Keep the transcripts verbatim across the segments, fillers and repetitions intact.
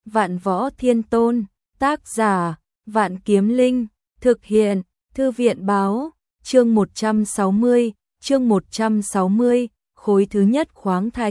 Vạn Võ Thiên Tôn, tác giả, Vạn Kiếm Linh, thực hiện, Thư viện báo, chương một trăm sáu mươi, chương một trăm sáu mươi, khối thứ nhất khoáng thạch.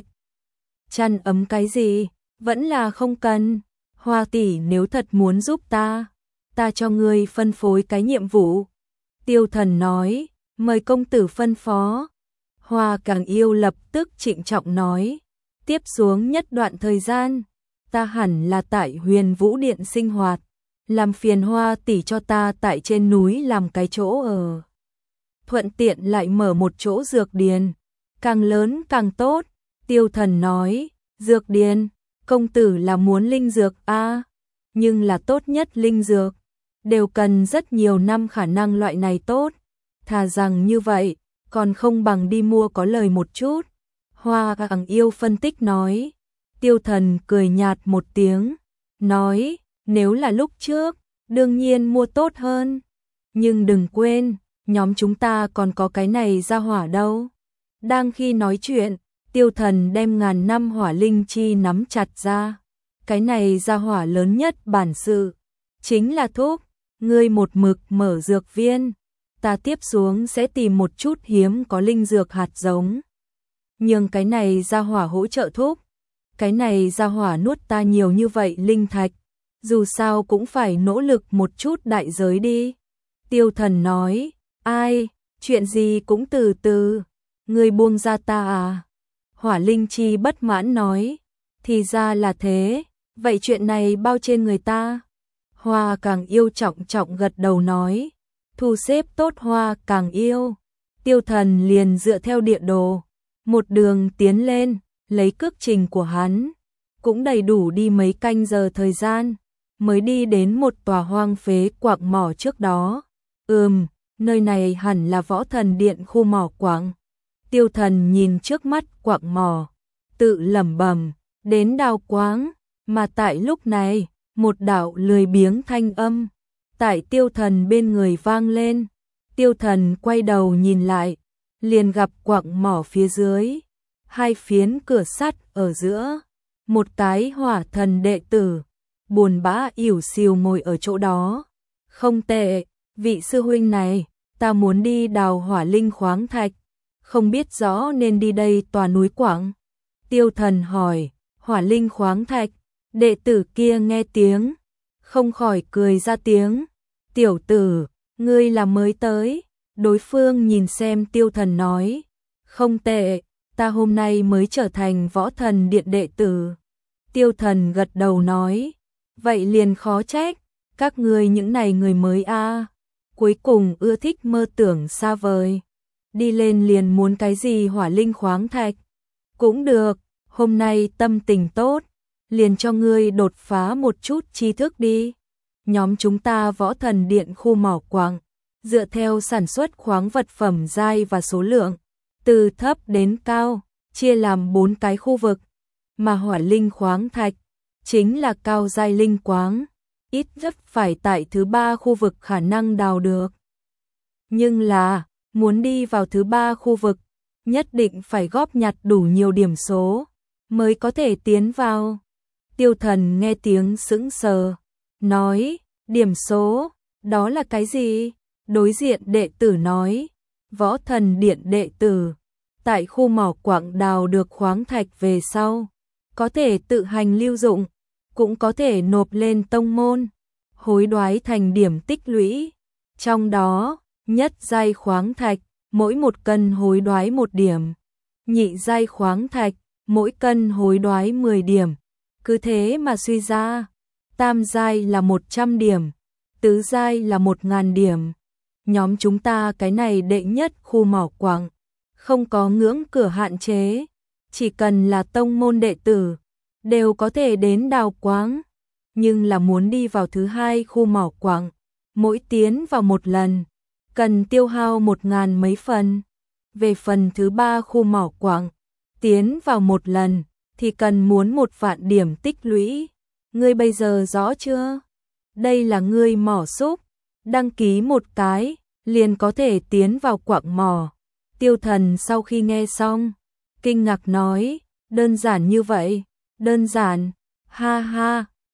Chăn ấm cái gì, vẫn là không cần, Hoa tỷ nếu thật muốn giúp ta, ta cho ngươi phân phối cái nhiệm vụ. Tiêu Thần nói, mời công tử phân phó. Hoa Càng Yêu lập tức trịnh trọng nói, tiếp xuống nhất đoạn thời gian, ta hẳn là tại Huyền Vũ Điện sinh hoạt, làm phiền Hoa tỷ cho ta tại trên núi làm cái chỗ ở. Thuận tiện lại mở một chỗ dược điền, càng lớn càng tốt. Tiêu Thần nói, dược điền, công tử là muốn linh dược a, à, nhưng là tốt nhất linh dược đều cần rất nhiều năm khả năng loại này tốt, thà rằng như vậy, còn không bằng đi mua có lời một chút. Hoa Càng Yêu phân tích nói. Tiêu Thần cười nhạt một tiếng, nói, nếu là lúc trước, đương nhiên mua tốt hơn, nhưng đừng quên, nhóm chúng ta còn có cái này ra hỏa đâu. Đang khi nói chuyện, Tiêu Thần đem ngàn năm hỏa linh chi nắm chặt ra. Cái này ra hỏa lớn nhất bản sự, chính là thuốc, ngươi một mực mở dược viên, ta tiếp xuống sẽ tìm một chút hiếm có linh dược hạt giống. Nhưng cái này ra hỏa hỗ trợ thuốc, cái này ra hỏa nuốt ta nhiều như vậy linh thạch, dù sao cũng phải nỗ lực một chút đại giới đi. Tiêu Thần nói, ai, chuyện gì cũng từ từ, ngươi buông ra ta à? Hỏa Linh Chi bất mãn nói, thì ra là thế, vậy chuyện này bao trên người ta? Hoa Càng Yêu trọng trọng gật đầu nói, thu xếp tốt Hoa Càng Yêu. Tiêu Thần liền dựa theo địa đồ, một đường tiến lên, lấy cước trình của hắn, cũng đầy đủ đi mấy canh giờ thời gian, mới đi đến một tòa hoang phế quặng mỏ trước đó. Ừm, nơi này hẳn là Võ Thần Điện khu mỏ quặng. Tiêu Thần nhìn trước mắt quặng mỏ, tự lẩm bẩm, đến đào quáng, mà tại lúc này, một đạo lười biếng thanh âm tại Tiêu Thần bên người vang lên. Tiêu Thần quay đầu nhìn lại, liền gặp quặng mỏ phía dưới, hai phiến cửa sắt ở giữa, một cái hỏa thần đệ tử, buồn bã ỉu xìu ngồi ở chỗ đó. Không tệ, vị sư huynh này, ta muốn đi đào hỏa linh khoáng thạch, không biết rõ nên đi đây tòa núi quặng. Tiêu Thần hỏi, hỏa linh khoáng thạch, đệ tử kia nghe tiếng, không khỏi cười ra tiếng, tiểu tử, ngươi là mới tới. Đối phương nhìn xem Tiêu Thần nói, không tệ, ta hôm nay mới trở thành Võ Thần Điện đệ tử. Tiêu Thần gật đầu nói, vậy liền khó trách, các ngươi những này người mới a, à, cuối cùng ưa thích mơ tưởng xa vời, đi lên liền muốn cái gì hỏa linh khoáng thạch. Cũng được, hôm nay tâm tình tốt, liền cho ngươi đột phá một chút tri thức đi. Nhóm chúng ta Võ Thần Điện khu mỏ quặng, dựa theo sản xuất khoáng vật phẩm giai và số lượng, từ thấp đến cao, chia làm bốn cái khu vực, mà hỏa linh khoáng thạch chính là cao giai linh quáng, ít nhất phải tại thứ ba khu vực khả năng đào được. Nhưng là, muốn đi vào thứ ba khu vực, nhất định phải góp nhặt đủ nhiều điểm số, mới có thể tiến vào. Tiêu Thần nghe tiếng sững sờ, nói, điểm số, đó là cái gì? Đối diện đệ tử nói, Võ Thần Điện đệ tử, tại khu mỏ quặng đào được khoáng thạch về sau, có thể tự hành lưu dụng, cũng có thể nộp lên tông môn, hối đoái thành điểm tích lũy. Trong đó, nhất giai khoáng thạch, mỗi một cân hối đoái một điểm, nhị giai khoáng thạch, mỗi cân hối đoái mười điểm, cứ thế mà suy ra, tam giai là một trăm điểm, tứ giai là một nghìn điểm. Nhóm chúng ta cái này đệ nhất khu mỏ quặng, không có ngưỡng cửa hạn chế, chỉ cần là tông môn đệ tử, đều có thể đến đào quáng. Nhưng là muốn đi vào thứ hai khu mỏ quặng, mỗi tiến vào một lần, cần tiêu hao một ngàn mấy phần. Về phần thứ ba khu mỏ quặng, tiến vào một lần, thì cần muốn một vạn điểm tích lũy. Ngươi bây giờ rõ chưa? Đây là ngươi mỏ xúc, đăng ký một cái, liền có thể tiến vào quặng mỏ. Tiêu Thần sau khi nghe xong, kinh ngạc nói, đơn giản như vậy, đơn giản, ha ha,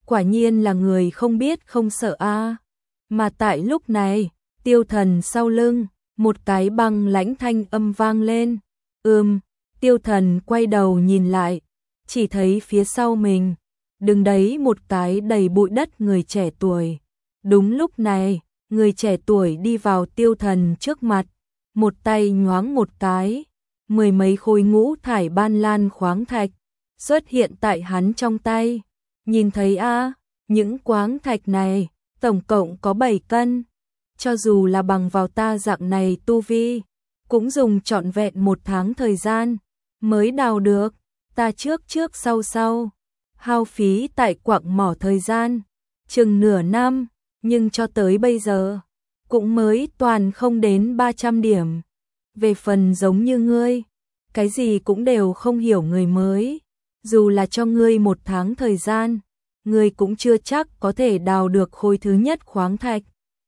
Quả nhiên là người không biết không sợ a. Mà tại lúc này, Tiêu Thần sau lưng, một cái băng lãnh thanh âm vang lên. Ừm, Tiêu Thần quay đầu nhìn lại, chỉ thấy phía sau mình, đứng đấy một cái đầy bụi đất người trẻ tuổi. Đúng lúc này, người trẻ tuổi đi vào Tiêu Thần trước mặt, một tay nhoáng một cái, mười mấy khối ngũ thải ban lan khoáng thạch xuất hiện tại hắn trong tay. Nhìn thấy a, những khoáng thạch này tổng cộng có bảy cân, cho dù là bằng vào ta dạng này tu vi, cũng dùng trọn vẹn một tháng thời gian mới đào được. Ta trước trước sau sau hao phí tại quặng mỏ thời gian chừng nửa năm, nhưng cho tới bây giờ cũng mới toàn không đến ba trăm điểm. Về phần giống như ngươi, cái gì cũng đều không hiểu người mới, dù là cho ngươi một tháng thời gian, ngươi cũng chưa chắc có thể đào được khối thứ nhất khoáng thạch.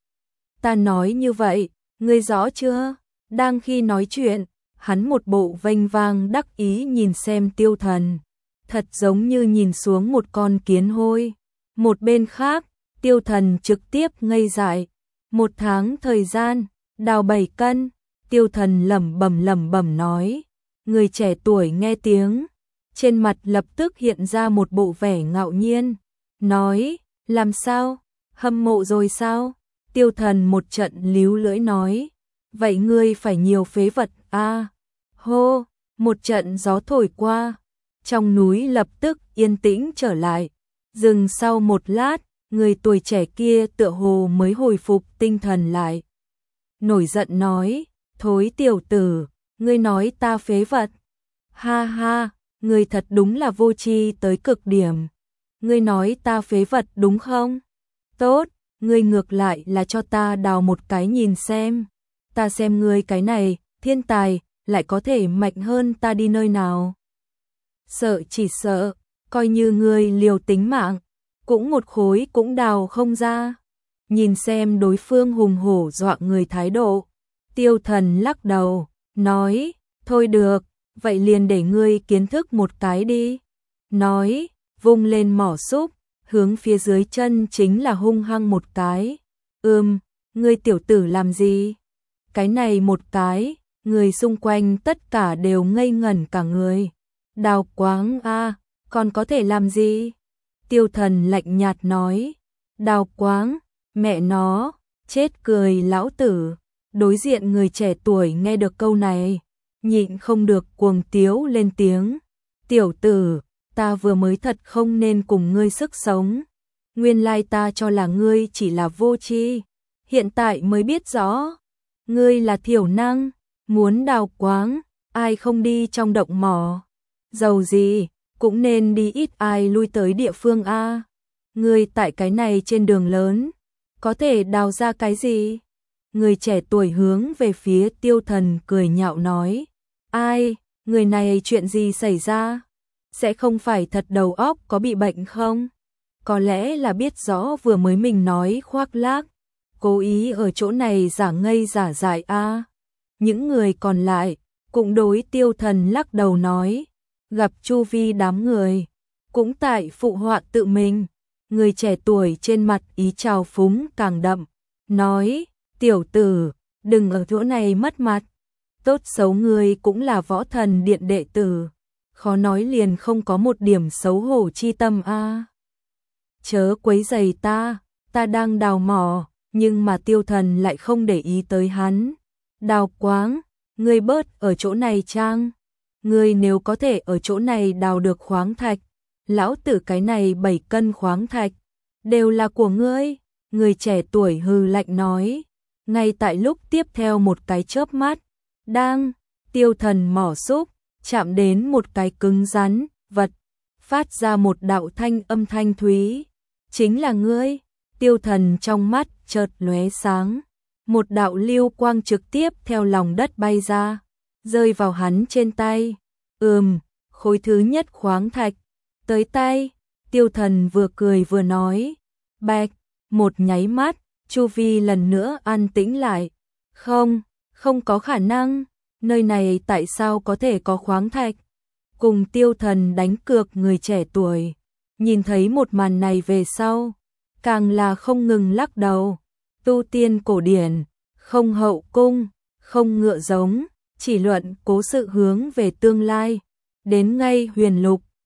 Ta nói như vậy, ngươi rõ chưa? Đang khi nói chuyện, hắn một bộ vênh vang đắc ý nhìn xem Tiêu Thần, thật giống như nhìn xuống một con kiến hôi. Một bên khác, Tiêu Thần trực tiếp ngây dại, một tháng thời gian, đào bảy cân. Tiêu Thần lẩm bẩm lẩm bẩm nói. Người trẻ tuổi nghe tiếng, trên mặt lập tức hiện ra một bộ vẻ ngạo nhiên, nói, làm sao, hâm mộ rồi sao? Tiêu Thần một trận líu lưỡi nói, vậy ngươi phải nhiều phế vật a. À, hô, một trận gió thổi qua, trong núi lập tức yên tĩnh trở lại. Dừng sau một lát, người tuổi trẻ kia tựa hồ mới hồi phục tinh thần lại. Nổi giận nói, thối tiểu tử, ngươi nói ta phế vật. Ha ha, ngươi thật đúng là vô tri tới cực điểm. Ngươi nói ta phế vật đúng không? Tốt, ngươi ngược lại là cho ta đào một cái nhìn xem. Ta xem ngươi cái này, thiên tài, lại có thể mạnh hơn ta đi nơi nào. Sợ chỉ sợ, coi như ngươi liều tính mạng, cũng một khối cũng đào không ra. Nhìn xem đối phương hùng hổ dọa người thái độ, Tiêu Thần lắc đầu, nói, thôi được, vậy liền để ngươi kiến thức một cái đi. Nói, vung lên mỏ xúc, hướng phía dưới chân chính là hung hăng một cái. Ừm, ngươi tiểu tử làm gì? Cái này một cái, người xung quanh tất cả đều ngây ngẩn cả người. Đào quáng a, còn có thể làm gì? Tiêu Thần lạnh nhạt nói, đào quáng, mẹ nó, chết cười lão tử. Đối diện người trẻ tuổi nghe được câu này, nhịn không được cuồng tiếu lên tiếng. Tiểu tử, ta vừa mới thật không nên cùng ngươi sức sống. Nguyên lai ta cho là ngươi chỉ là vô tri, hiện tại mới biết rõ. Ngươi là thiểu năng, muốn đào quáng, ai không đi trong động mỏ. Dầu gì, cũng nên đi ít ai lui tới địa phương a. Ngươi tại cái này trên đường lớn, có thể đào ra cái gì? Người trẻ tuổi hướng về phía Tiêu Thần cười nhạo nói, ai, người này chuyện gì xảy ra? Sẽ không phải thật đầu óc có bị bệnh không? Có lẽ là biết rõ vừa mới mình nói khoác lác, cố ý ở chỗ này giả ngây giả dại a. Những người còn lại cũng đối Tiêu Thần lắc đầu nói, gặp chu vi đám người, cũng tại phụ họa tự mình. Người trẻ tuổi trên mặt ý trào phúng càng đậm, nói, tiểu tử, đừng ở chỗ này mất mặt. Tốt xấu ngươi cũng là võ thần điện đệ tử, khó nói liền không có một điểm xấu hổ chi tâm a. À. Chớ quấy rầy ta, ta đang đào mỏ, nhưng mà Tiêu Thần lại không để ý tới hắn. Đào quáng, ngươi bớt ở chỗ này trang. Ngươi nếu có thể ở chỗ này đào được khoáng thạch, lão tử cái này bảy cân khoáng thạch, đều là của ngươi. Người trẻ tuổi hừ lạnh nói. Ngay tại lúc tiếp theo một cái chớp mắt, đang, Tiêu Thần mỏ xúc, chạm đến một cái cứng rắn, vật, phát ra một đạo thanh âm thanh thúy. Chính là ngươi. Tiêu Thần trong mắt chợt lóe sáng, một đạo lưu quang trực tiếp theo lòng đất bay ra, rơi vào hắn trên tay. Ừm, khối thứ nhất khoáng thạch, tới tay. Tiêu Thần vừa cười vừa nói, bạch, một nháy mắt, chu vi lần nữa an tĩnh lại. Không, không có khả năng, nơi này tại sao có thể có khoáng thạch? Cùng Tiêu Thần đánh cược người trẻ tuổi, nhìn thấy một màn này về sau, càng là không ngừng lắc đầu. Tu tiên cổ điển, không hậu cung, không ngựa giống, chỉ luận cố sự hướng về tương lai. Đến ngay huyền lục,